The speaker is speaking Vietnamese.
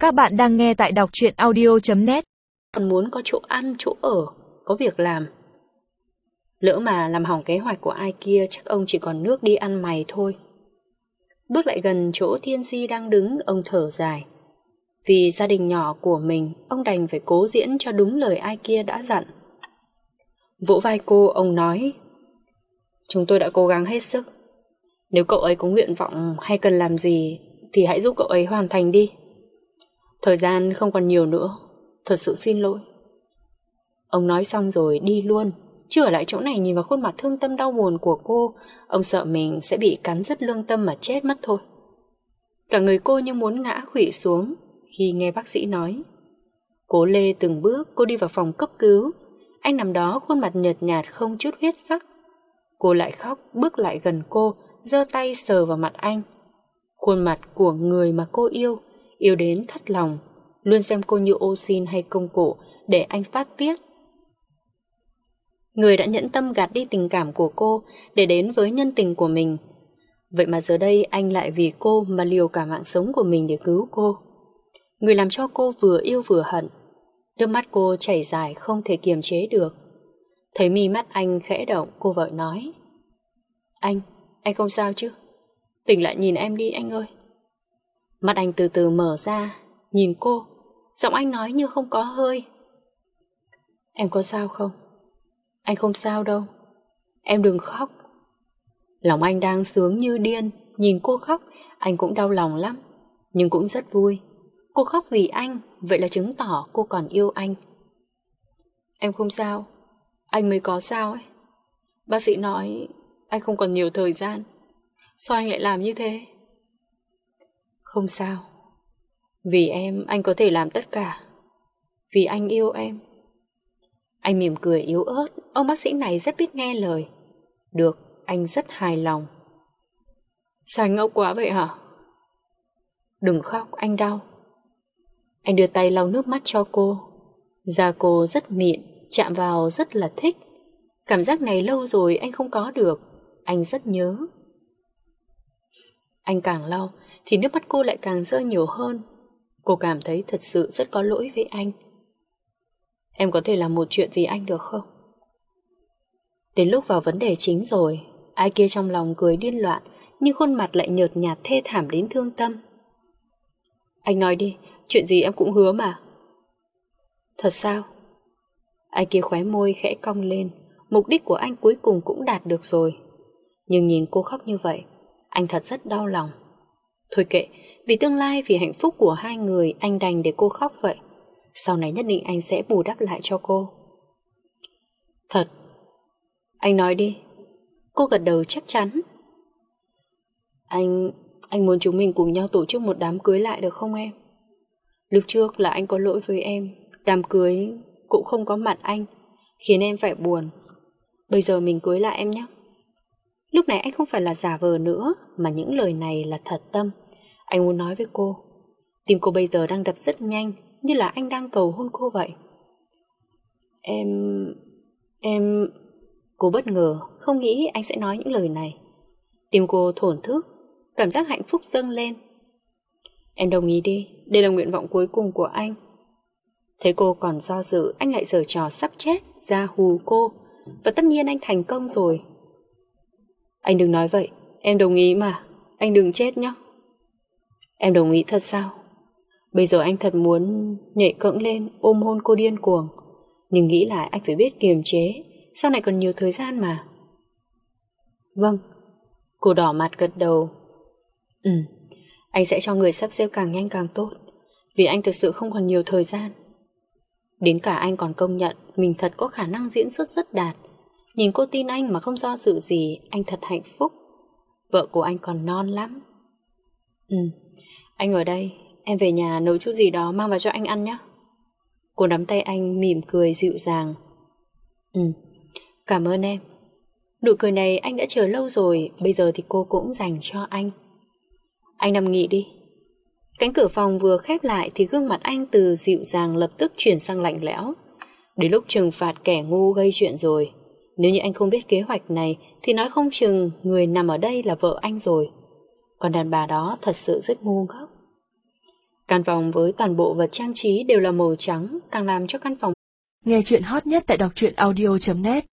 Các bạn đang nghe tại đọc truyện audio.net. Còn muốn có chỗ ăn, chỗ ở, có việc làm. Lỡ mà làm hỏng kế hoạch của ai kia, chắc ông chỉ còn nước đi ăn mày thôi. Bước lại gần chỗ Thiên Di đang đứng, ông thở dài. Vì gia đình nhỏ của mình, ông đành phải cố diễn cho đúng lời ai kia đã dặn. Vỗ vai cô, ông nói: chúng tôi đã cố gắng hết sức. Nếu cậu ấy có nguyện vọng hay cần làm gì thì hãy giúp cậu ấy hoàn thành đi. Thời gian không còn nhiều nữa, thật sự xin lỗi. Ông nói xong rồi đi luôn, chưa ở lại chỗ này nhìn vào khuôn mặt thương tâm đau buồn của cô. Ông sợ mình sẽ bị cắn rứt lương tâm mà chết mất thôi. Cả người cô như muốn ngã khuỵu xuống khi nghe bác sĩ nói. Cố lê từng bước, cô đi vào phòng cấp cứu. Anh nằm đó, khuôn mặt nhợt nhạt không chút huyết sắc. Cô lại khóc, bước lại gần cô, giơ tay sờ vào mặt anh. Khuôn mặt của người mà cô yêu đến thất lòng, luôn xem cô như ô xin hay công cụ để anh phát tiết. Người đã nhẫn tâm gạt đi tình cảm của cô để đến với nhân tình của mình. Vậy mà giờ đây anh lại vì cô mà liều cả mạng sống của mình để cứu cô. Người làm cho cô vừa yêu vừa hận. Nước mắt cô chảy dài không thể kiềm chế được. Thấy mi mắt anh khẽ động, cô vội nói: Anh không sao chứ? Tỉnh lại nhìn em đi anh ơi. Mắt anh từ từ mở ra, nhìn cô. Giọng anh nói như không có hơi: em có sao không? Anh không sao đâu. Em đừng khóc. Lòng anh đang sướng như điên. Nhìn cô khóc, anh cũng đau lòng lắm, nhưng cũng rất vui. Cô khóc vì anh, vậy là chứng tỏ cô còn yêu anh. Em không sao, anh mới có sao ấy. Bác sĩ nói anh không còn nhiều thời gian. Sao anh lại làm như thế? Không sao. Vì em, anh có thể làm tất cả. Vì anh yêu em. Anh mỉm cười yếu ớt. Ông bác sĩ này rất biết nghe lời. Được, anh rất hài lòng. Sao anh ngốc quá vậy hả? Đừng khóc, anh đau. Anh đưa tay lau nước mắt cho cô. Da cô rất mịn, chạm vào rất là thích. Cảm giác này lâu rồi anh không có được. Anh rất nhớ. Anh càng lau thì nước mắt cô lại càng rơi nhiều hơn. Cô cảm thấy thật sự rất có lỗi với anh. Em có thể làm một chuyện vì anh được không? Đến lúc vào vấn đề chính rồi, ai kia trong lòng cười điên loạn, nhưng khuôn mặt lại nhợt nhạt thê thảm đến thương tâm. Anh nói đi, chuyện gì em cũng hứa mà. Thật sao? Ai kia khóe môi khẽ cong lên. Mục đích của anh cuối cùng cũng đạt được rồi. Nhưng nhìn cô khóc như vậy, anh thật rất đau lòng. Thôi kệ, vì tương lai, vì hạnh phúc của hai người, anh đành để cô khóc vậy. Sau này nhất định anh sẽ bù đắp lại cho cô. Thật. Anh nói đi. Cô gật đầu chắc chắn. Anh muốn chúng mình cùng nhau tổ chức một đám cưới lại được không em? Lúc trước là anh có lỗi với em. Đám cưới cũng không có mặt anh, khiến em phải buồn. Bây giờ mình cưới lại em nhé. Lúc này anh không phải là giả vờ nữa, mà những lời này là thật tâm. Anh muốn nói với cô. Tim cô bây giờ đang đập rất nhanh, như là anh đang cầu hôn cô vậy. Em... Cô bất ngờ, không nghĩ anh sẽ nói những lời này. Tim cô thổn thức, cảm giác hạnh phúc dâng lên. Em đồng ý đi, đây là nguyện vọng cuối cùng của anh. Thấy cô còn do dự, anh lại giở trò sắp chết ra hù cô. Và tất nhiên anh thành công rồi. Anh đừng nói vậy, em đồng ý mà. Anh đừng chết nhé. Em đồng ý thật sao? Bây giờ anh thật muốn nhảy cẫng lên ôm hôn cô điên cuồng. Nhưng nghĩ lại anh phải biết kiềm chế. Sau này còn nhiều thời gian mà. Vâng. Cô đỏ mặt gật đầu. Anh sẽ cho người sắp xếp càng nhanh càng tốt. Vì anh thực sự không còn nhiều thời gian. Đến cả anh còn công nhận mình thật có khả năng diễn xuất rất đạt. Nhìn cô tin anh mà không do dự gì, anh thật hạnh phúc. Vợ của anh còn non lắm. Anh ở đây, em về nhà nấu chút gì đó mang vào cho anh ăn nhé. Cô nắm tay anh mỉm cười dịu dàng. Cảm ơn em. Nụ cười này anh đã chờ lâu rồi. Bây giờ thì cô cũng dành cho anh. Anh nằm nghỉ đi. Cánh cửa phòng vừa khép lại thì gương mặt anh từ dịu dàng lập tức chuyển sang lạnh lẽo. Đến lúc trừng phạt kẻ ngu gây chuyện rồi. Nếu như anh không biết kế hoạch này thì nói không chừng người nằm ở đây là vợ anh rồi. Còn đàn bà đó thật sự rất ngu ngốc. Căn phòng với toàn bộ vật trang trí đều là màu trắng, càng làm cho căn phòng. Nghe chuyện hot nhất tại đọc truyện audio.net